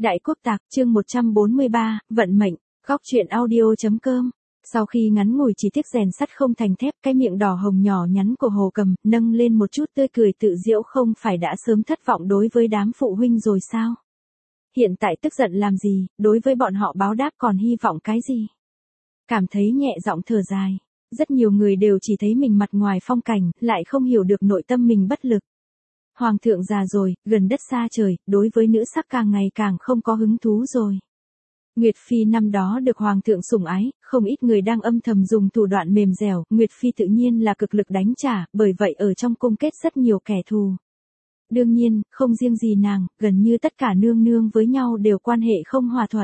Đại Quốc Tạc, chương 143, vận mệnh, góc truyện audio.com. Sau khi ngắn ngủi chỉ tiếc rèn sắt không thành thép, cái miệng đỏ hồng nhỏ nhắn của Hồ Cầm nâng lên một chút tươi cười tự giễu, không phải đã sớm thất vọng đối với đám phụ huynh rồi sao? Hiện tại tức giận làm gì, đối với bọn họ báo đáp còn hy vọng cái gì? Cảm thấy nhẹ giọng thở dài. Rất nhiều người đều chỉ thấy mình mặt ngoài phong cảnh, lại không hiểu được nội tâm mình bất lực. Hoàng thượng già rồi, gần đất xa trời, đối với nữ sắc càng ngày càng không có hứng thú rồi. Nguyệt Phi năm đó được Hoàng thượng sủng ái, không ít người đang âm thầm dùng thủ đoạn mềm dẻo, Nguyệt Phi tự nhiên là cực lực đánh trả, bởi vậy ở trong cung kết rất nhiều kẻ thù. Đương nhiên, không riêng gì nàng, gần như tất cả nương nương với nhau đều quan hệ không hòa thuận.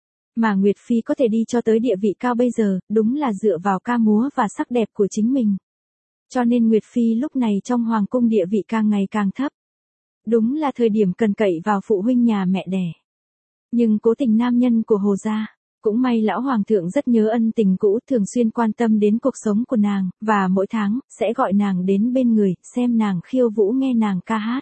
Mà Nguyệt Phi có thể đi cho tới địa vị cao bây giờ, đúng là dựa vào ca múa và sắc đẹp của chính mình. Cho nên Nguyệt Phi lúc này trong hoàng cung địa vị càng ngày càng thấp. Đúng là thời điểm cần cậy vào phụ huynh nhà mẹ đẻ. Nhưng cố tình nam nhân của Hồ gia, cũng may lão hoàng thượng rất nhớ ân tình cũ, thường xuyên quan tâm đến cuộc sống của nàng, và mỗi tháng, sẽ gọi nàng đến bên người, xem nàng khiêu vũ nghe nàng ca hát.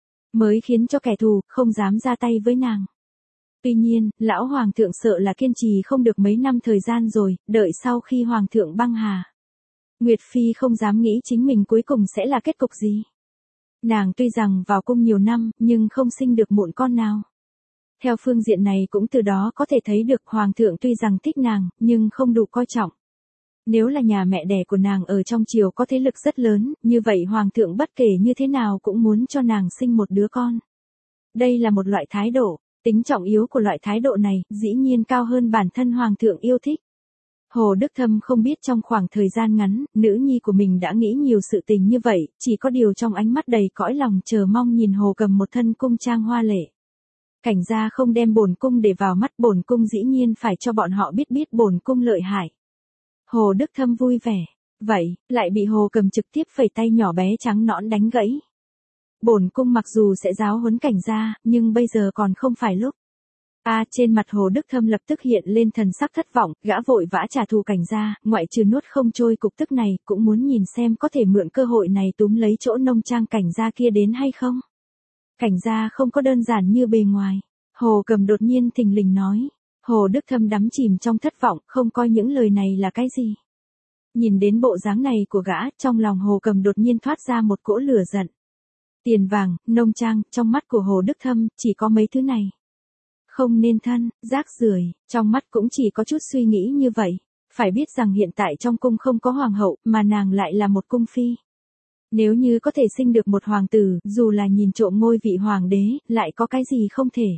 Mới khiến cho kẻ thù, không dám ra tay với nàng. Tuy nhiên, lão hoàng thượng sợ là kiên trì không được mấy năm thời gian rồi, đợi sau khi hoàng thượng băng hà. Nguyệt Phi không dám nghĩ chính mình cuối cùng sẽ là kết cục gì. Nàng tuy rằng vào cung nhiều năm, nhưng không sinh được mụn con nào. Theo phương diện này cũng từ đó có thể thấy được Hoàng thượng tuy rằng thích nàng, nhưng không đủ coi trọng. Nếu là nhà mẹ đẻ của nàng ở trong triều có thế lực rất lớn, như vậy Hoàng thượng bất kể như thế nào cũng muốn cho nàng sinh một đứa con. Đây là một loại thái độ, tính trọng yếu của loại thái độ này, dĩ nhiên cao hơn bản thân Hoàng thượng yêu thích. Hồ Đức Thâm không biết trong khoảng thời gian ngắn, nữ nhi của mình đã nghĩ nhiều sự tình như vậy, chỉ có điều trong ánh mắt đầy cõi lòng chờ mong nhìn Hồ Cầm một thân cung trang hoa lệ. Cảnh gia không đem bổn cung để vào mắt, bổn cung dĩ nhiên phải cho bọn họ biết bổn cung lợi hại. Hồ Đức Thâm vui vẻ, vậy, lại bị Hồ Cầm trực tiếp phẩy tay nhỏ bé trắng nõn đánh gãy. Bổn cung mặc dù sẽ giáo huấn cảnh gia, nhưng bây giờ còn không phải lúc. Trên mặt Hồ Đức Thâm lập tức hiện lên thần sắc thất vọng, gã vội vã trả thù cảnh gia, ngoại trừ nuốt không trôi cục tức này, cũng muốn nhìn xem có thể mượn cơ hội này túm lấy chỗ nông trang cảnh gia kia đến hay không. Cảnh gia không có đơn giản như bề ngoài. Hồ Cầm đột nhiên thình lình nói. Hồ Đức Thâm đắm chìm trong thất vọng, không coi những lời này là cái gì. Nhìn đến bộ dáng này của gã, trong lòng Hồ Cầm đột nhiên thoát ra một cỗ lửa giận. Tiền vàng, nông trang, trong mắt của Hồ Đức Thâm, chỉ có mấy thứ này. Không nên thân, rác rưởi, trong mắt cũng chỉ có chút suy nghĩ như vậy. Phải biết rằng hiện tại trong cung không có hoàng hậu, mà nàng lại là một cung phi. Nếu như có thể sinh được một hoàng tử, dù là nhìn trộm ngôi vị hoàng đế, lại có cái gì không thể.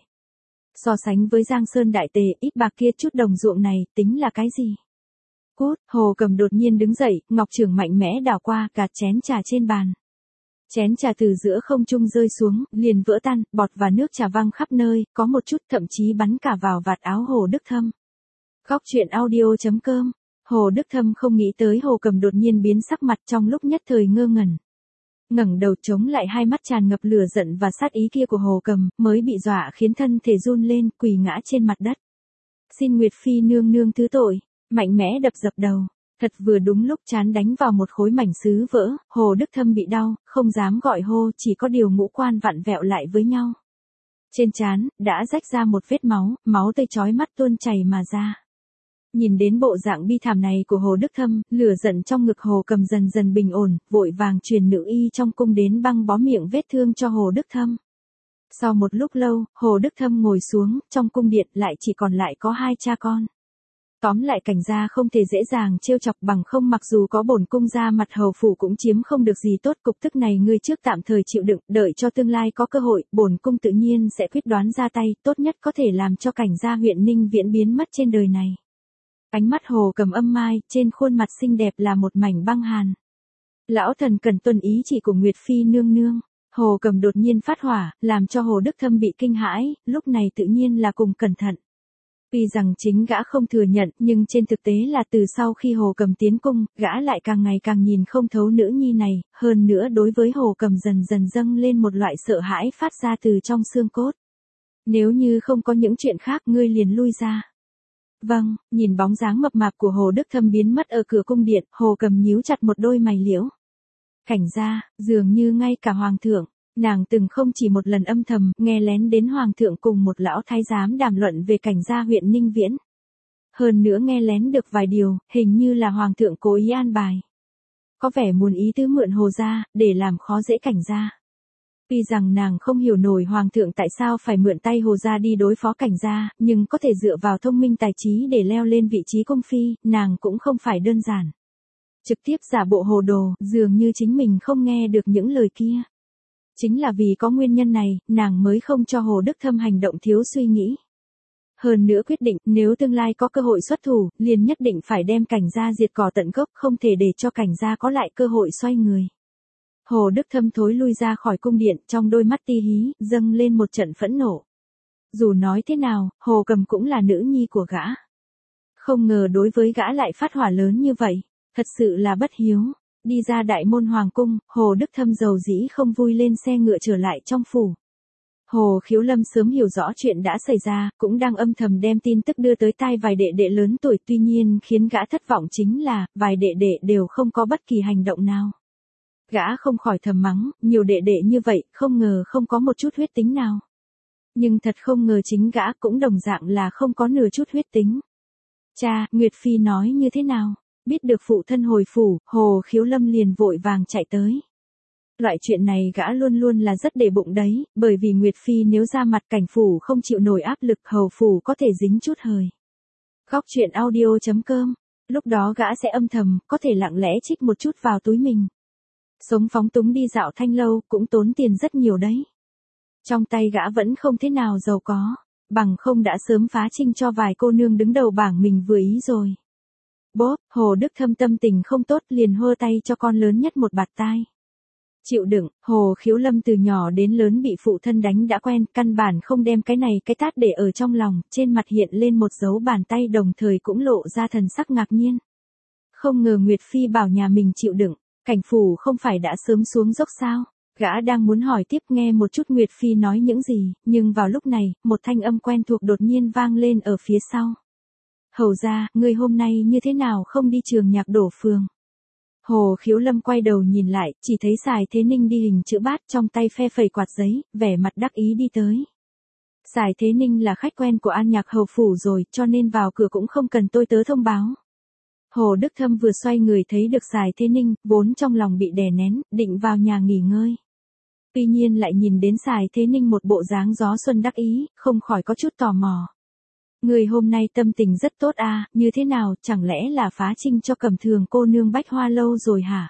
So sánh với Giang Sơn đại tề, ít bạc kia chút đồng ruộng này, tính là cái gì? Cút, Hồ Cầm đột nhiên đứng dậy, ngọc chưởng mạnh mẽ đảo qua, gạt chén trà trên bàn. Chén trà từ giữa không trung rơi xuống, liền vỡ tan, bọt và nước trà văng khắp nơi, có một chút thậm chí bắn cả vào vạt áo Hồ Đức Thâm. Góc truyện audio.com. Hồ Đức Thâm không nghĩ tới Hồ Cầm đột nhiên biến sắc mặt, trong lúc nhất thời ngơ ngẩn. Ngẩng đầu chống lại hai mắt tràn ngập lửa giận và sát ý kia của Hồ Cầm, mới bị dọa khiến thân thể run lên, quỳ ngã trên mặt đất. Xin Nguyệt Phi nương nương thứ tội, mạnh mẽ đập dập đầu. Thật vừa đúng lúc chán đánh vào một khối mảnh sứ vỡ, Hồ Đức Thâm bị đau, không dám gọi hô, chỉ có điều ngũ quan vặn vẹo lại với nhau. Trên trán, đã rách ra một vết máu, máu tươi chói mắt tuôn chảy mà ra. Nhìn đến bộ dạng bi thảm này của Hồ Đức Thâm, lửa giận trong ngực Hồ Cầm dần dần bình ổn, vội vàng truyền nữ y trong cung đến băng bó miệng vết thương cho Hồ Đức Thâm. Sau một lúc lâu, Hồ Đức Thâm ngồi xuống, trong cung điện lại chỉ còn lại có hai cha con. Tóm lại cảnh gia không thể dễ dàng trêu chọc, bằng không mặc dù có bổn cung ra mặt hầu phủ cũng chiếm không được gì tốt, cục tức này ngươi trước tạm thời chịu đựng, đợi cho tương lai có cơ hội, bổn cung tự nhiên sẽ quyết đoán ra tay, tốt nhất có thể làm cho cảnh gia huyện Ninh Viễn biến mất trên đời này. Ánh mắt Hồ Cầm âm mai, trên khuôn mặt xinh đẹp là một mảnh băng hàn. Lão thần cần tuân ý chỉ của Nguyệt Phi nương nương. Hồ Cầm đột nhiên phát hỏa, làm cho Hồ Đức Thâm bị kinh hãi, lúc này tự nhiên là cùng cẩn thận. Tuy rằng chính gã không thừa nhận, nhưng trên thực tế là từ sau khi Hồ Cầm tiến cung, gã lại càng ngày càng nhìn không thấu nữ nhi này, hơn nữa đối với Hồ Cầm dần dần dâng lên một loại sợ hãi phát ra từ trong xương cốt. Nếu như không có những chuyện khác ngươi liền lui ra. Vâng, nhìn bóng dáng mập mạp của Hồ Đức Thâm biến mất ở cửa cung điện, Hồ Cầm nhíu chặt một đôi mày liễu. Cảnh gia, dường như ngay cả hoàng thượng, Nàng từng không chỉ một lần âm thầm nghe lén đến hoàng thượng cùng một lão thái giám đàm luận về cảnh gia huyện Ninh Viễn. Hơn nữa nghe lén được vài điều, hình như là hoàng thượng cố ý an bài. Có vẻ muốn ý tứ mượn Hồ gia, để làm khó dễ cảnh gia. Tuy rằng nàng không hiểu nổi hoàng thượng tại sao phải mượn tay Hồ gia đi đối phó cảnh gia, nhưng có thể dựa vào thông minh tài trí để leo lên vị trí công phi, nàng cũng không phải đơn giản. Trực tiếp giả bộ hồ đồ, dường như chính mình không nghe được những lời kia. Chính là vì có nguyên nhân này, nàng mới không cho Hồ Đức Thâm hành động thiếu suy nghĩ. Hơn nữa quyết định, nếu tương lai có cơ hội xuất thủ, liền nhất định phải đem cảnh gia diệt cỏ tận gốc, không thể để cho cảnh gia có lại cơ hội xoay người. Hồ Đức Thâm thối lui ra khỏi cung điện, trong đôi mắt ti hí, dâng lên một trận phẫn nộ. Dù nói thế nào, Hồ Cầm cũng là nữ nhi của gã. Không ngờ đối với gã lại phát hỏa lớn như vậy, thật sự là bất hiếu. Đi ra đại môn hoàng cung, Hồ Đức Thâm dầu dĩ không vui lên xe ngựa trở lại trong phủ. Hồ Khiếu Lâm sớm hiểu rõ chuyện đã xảy ra, cũng đang âm thầm đem tin tức đưa tới tai vài đệ đệ lớn tuổi, tuy nhiên khiến gã thất vọng chính là, vài đệ đệ đều không có bất kỳ hành động nào. Gã không khỏi thầm mắng, nhiều đệ đệ như vậy, không ngờ không có một chút huyết tính nào. Nhưng thật không ngờ chính gã cũng đồng dạng là không có nửa chút huyết tính. Cha, Nguyệt Phi nói như thế nào? Biết được phụ thân hồi phủ, Hồ Khiếu Lâm liền vội vàng chạy tới. Loại chuyện này gã luôn luôn là rất để bụng đấy, bởi vì Nguyệt Phi nếu ra mặt cảnh phủ không chịu nổi áp lực, hầu phủ có thể dính chút hời. Góc truyện audio.com, lúc đó gã sẽ âm thầm, có thể lặng lẽ trích một chút vào túi mình. Sống phóng túng đi dạo Thanh Lâu cũng tốn tiền rất nhiều đấy. Trong tay gã vẫn không thế nào giàu có, bằng không đã sớm phá trinh cho vài cô nương đứng đầu bảng mình vừa ý rồi. Bốp, Hồ Đức Thâm tâm tình không tốt liền hơ tay cho con lớn nhất một bạt tai. Chịu đựng, Hồ Khiếu Lâm từ nhỏ đến lớn bị phụ thân đánh đã quen, căn bản không đem cái này cái tát để ở trong lòng, trên mặt hiện lên một dấu bàn tay đồng thời cũng lộ ra thần sắc ngạc nhiên. Không ngờ Nguyệt Phi bảo nhà mình chịu đựng, cảnh phủ không phải đã sớm xuống dốc sao? Gã đang muốn hỏi tiếp nghe một chút Nguyệt Phi nói những gì, nhưng vào lúc này, một thanh âm quen thuộc đột nhiên vang lên ở phía sau. Hầu ra, ngươi hôm nay như thế nào không đi trường nhạc đổ phường? Hồ Khiếu Lâm quay đầu nhìn lại, chỉ thấy Sài Thế Ninh đi hình chữ bát trong tay phe phẩy quạt giấy, vẻ mặt đắc ý đi tới. Sài Thế Ninh là khách quen của An Nhạc hầu phủ rồi, cho nên vào cửa cũng không cần tôi tớ thông báo. Hồ Đức Thâm vừa xoay người thấy được Sài Thế Ninh, vốn trong lòng bị đè nén, định vào nhà nghỉ ngơi. Tuy nhiên lại nhìn đến Sài Thế Ninh một bộ dáng gió xuân đắc ý, không khỏi có chút tò mò. Người hôm nay tâm tình rất tốt à, như thế nào, chẳng lẽ là phá trinh cho Cẩm Thường cô nương Bách Hoa Lâu rồi hả?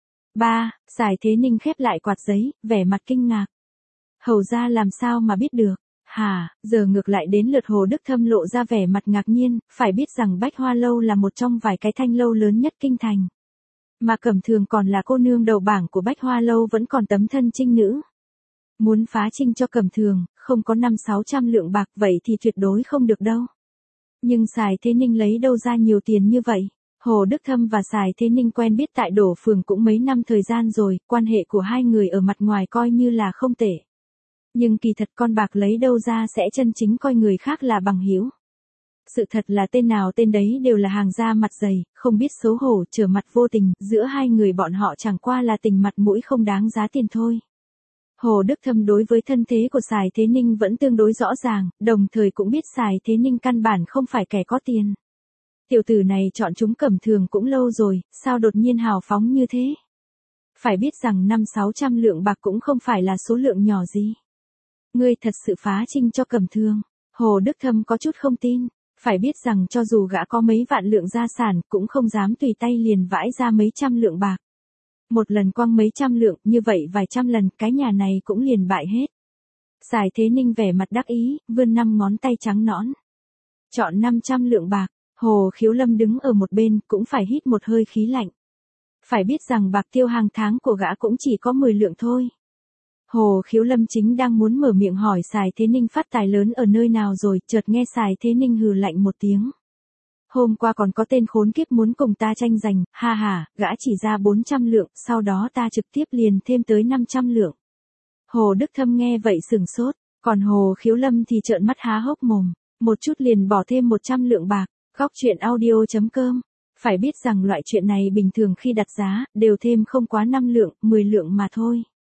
Ba, Sài Thế Ninh khép lại quạt giấy, vẻ mặt kinh ngạc. Hầu ra làm sao mà biết được? Hả, giờ ngược lại đến lượt Hồ Đức Thâm lộ ra vẻ mặt ngạc nhiên, phải biết rằng Bách Hoa Lâu là một trong vài cái thanh lâu lớn nhất kinh thành. Mà Cẩm Thường còn là cô nương đầu bảng của Bách Hoa Lâu vẫn còn tấm thân trinh nữ. Muốn phá trinh cho Cẩm Thường, không có 500-600 lượng bạc vậy thì tuyệt đối không được đâu. Nhưng Sài Thế Ninh lấy đâu ra nhiều tiền như vậy? Hồ Đức Thâm và Sài Thế Ninh quen biết tại đổ phường cũng mấy năm thời gian rồi, quan hệ của hai người ở mặt ngoài coi như là không tệ. Nhưng kỳ thật con bạc lấy đâu ra sẽ chân chính coi người khác là bằng hữu. Sự thật là tên nào tên đấy đều là hàng da mặt dày, không biết xấu hổ, trở mặt vô tình, giữa hai người bọn họ chẳng qua là tình mặt mũi không đáng giá tiền thôi. Hồ Đức Thâm đối với thân thế của Sài Thế Ninh vẫn tương đối rõ ràng, đồng thời cũng biết Sài Thế Ninh căn bản không phải kẻ có tiền. Tiểu tử này chọn chúng Cẩm Thường cũng lâu rồi, sao đột nhiên hào phóng như thế? Phải biết rằng 500-600 lượng bạc cũng không phải là số lượng nhỏ gì. Ngươi thật sự phá trinh cho Cẩm Thường. Hồ Đức Thâm có chút không tin, phải biết rằng cho dù gã có mấy vạn lượng gia sản cũng không dám tùy tay liền vãi ra mấy trăm lượng bạc. Một lần quăng mấy trăm lượng, như vậy vài trăm lần, cái nhà này cũng liền bại hết. Sài Thế Ninh vẻ mặt đắc ý, vươn 5 ngón tay trắng nõn. Chọn 500 lượng bạc, Hồ Khiếu Lâm đứng ở một bên, cũng phải hít một hơi khí lạnh. Phải biết rằng bạc tiêu hàng tháng của gã cũng chỉ có 10 lượng thôi. Hồ Khiếu Lâm chính đang muốn mở miệng hỏi Sài Thế Ninh phát tài lớn ở nơi nào rồi, chợt nghe Sài Thế Ninh hừ lạnh một tiếng. Hôm qua còn có tên khốn kiếp muốn cùng ta tranh giành, ha ha, gã chỉ ra 400 lượng, sau đó ta trực tiếp liền thêm tới 500 lượng. Hồ Đức Thâm nghe vậy sửng sốt, còn Hồ Khiếu Lâm thì trợn mắt há hốc mồm, một chút liền bỏ thêm 100 lượng bạc. Góc truyện audio.com, phải biết rằng loại chuyện này bình thường khi đặt giá, đều thêm không quá 5 lượng, 10 lượng mà thôi.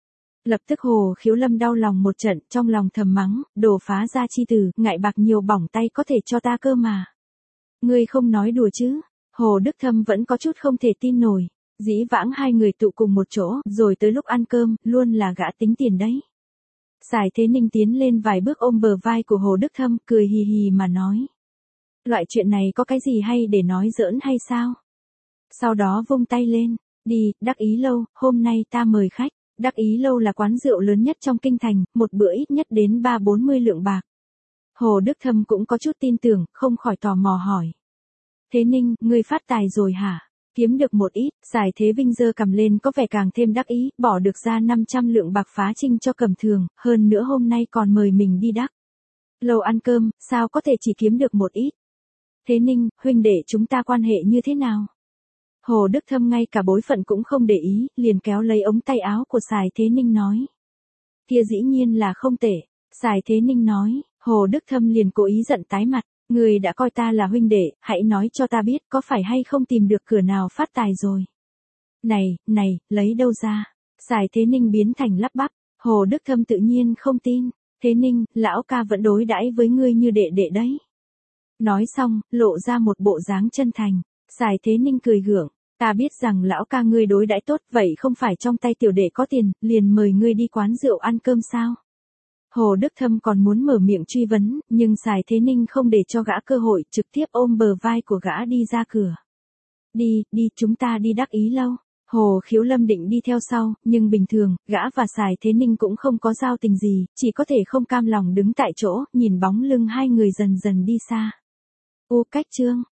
Lập tức Hồ Khiếu Lâm đau lòng một trận, trong lòng thầm mắng, đồ phá gia chi tử, ngại bạc nhiều bỏng tay có thể cho ta cơ mà. Ngươi không nói đùa chứ? Hồ Đức Thâm vẫn có chút không thể tin nổi. Dĩ vãng hai người tụ cùng một chỗ, rồi tới lúc ăn cơm, luôn là gã tính tiền đấy. Sài Thế Ninh tiến lên vài bước ôm bờ vai của Hồ Đức Thâm, cười hì hì mà nói. Loại chuyện này có cái gì hay để nói giỡn hay sao? Sau đó vung tay lên, đi, Đắc Ý Lâu, hôm nay ta mời khách. Đắc Ý Lâu là quán rượu lớn nhất trong kinh thành, một bữa ít nhất đến 30-40 lượng bạc. Hồ Đức Thâm cũng có chút tin tưởng, không khỏi tò mò hỏi. Thế Ninh, ngươi phát tài rồi hả? Kiếm được một ít, Sài Thế Vinh giơ cầm lên có vẻ càng thêm đắc ý, bỏ được ra 500 lượng bạc phá trinh cho Cẩm Thường, hơn nữa hôm nay còn mời mình đi Đắc Lâu ăn cơm, sao có thể chỉ kiếm được một ít? Thế Ninh, huynh đệ chúng ta quan hệ như thế nào? Hồ Đức Thâm ngay cả bối phận cũng không để ý, liền kéo lấy ống tay áo của Sài Thế Ninh nói. Kia dĩ nhiên là không tệ. Sài Thế Ninh nói, Hồ Đức Thâm liền cố ý giận tái mặt. Người đã coi ta là huynh đệ, hãy nói cho ta biết có phải hay không tìm được cửa nào phát tài rồi. Này, lấy đâu ra? Sài Thế Ninh biến thành lắp bắp. Hồ Đức Thâm tự nhiên không tin. Thế Ninh, lão ca vẫn đối đãi với ngươi như đệ đệ đấy. Nói xong, lộ ra một bộ dáng chân thành. Sài Thế Ninh cười gượng. Ta biết rằng lão ca ngươi đối đãi tốt, vậy không phải trong tay tiểu đệ có tiền, liền mời ngươi đi quán rượu ăn cơm sao? Hồ Đức Thâm còn muốn mở miệng truy vấn, nhưng Sài Thế Ninh không để cho gã cơ hội, trực tiếp ôm bờ vai của gã đi ra cửa. Đi, chúng ta đi Đắc Ý Lâu. Hồ Khiếu Lâm định đi theo sau, nhưng bình thường, gã và Sài Thế Ninh cũng không có giao tình gì, chỉ có thể không cam lòng đứng tại chỗ, nhìn bóng lưng hai người dần dần đi xa. Cách chương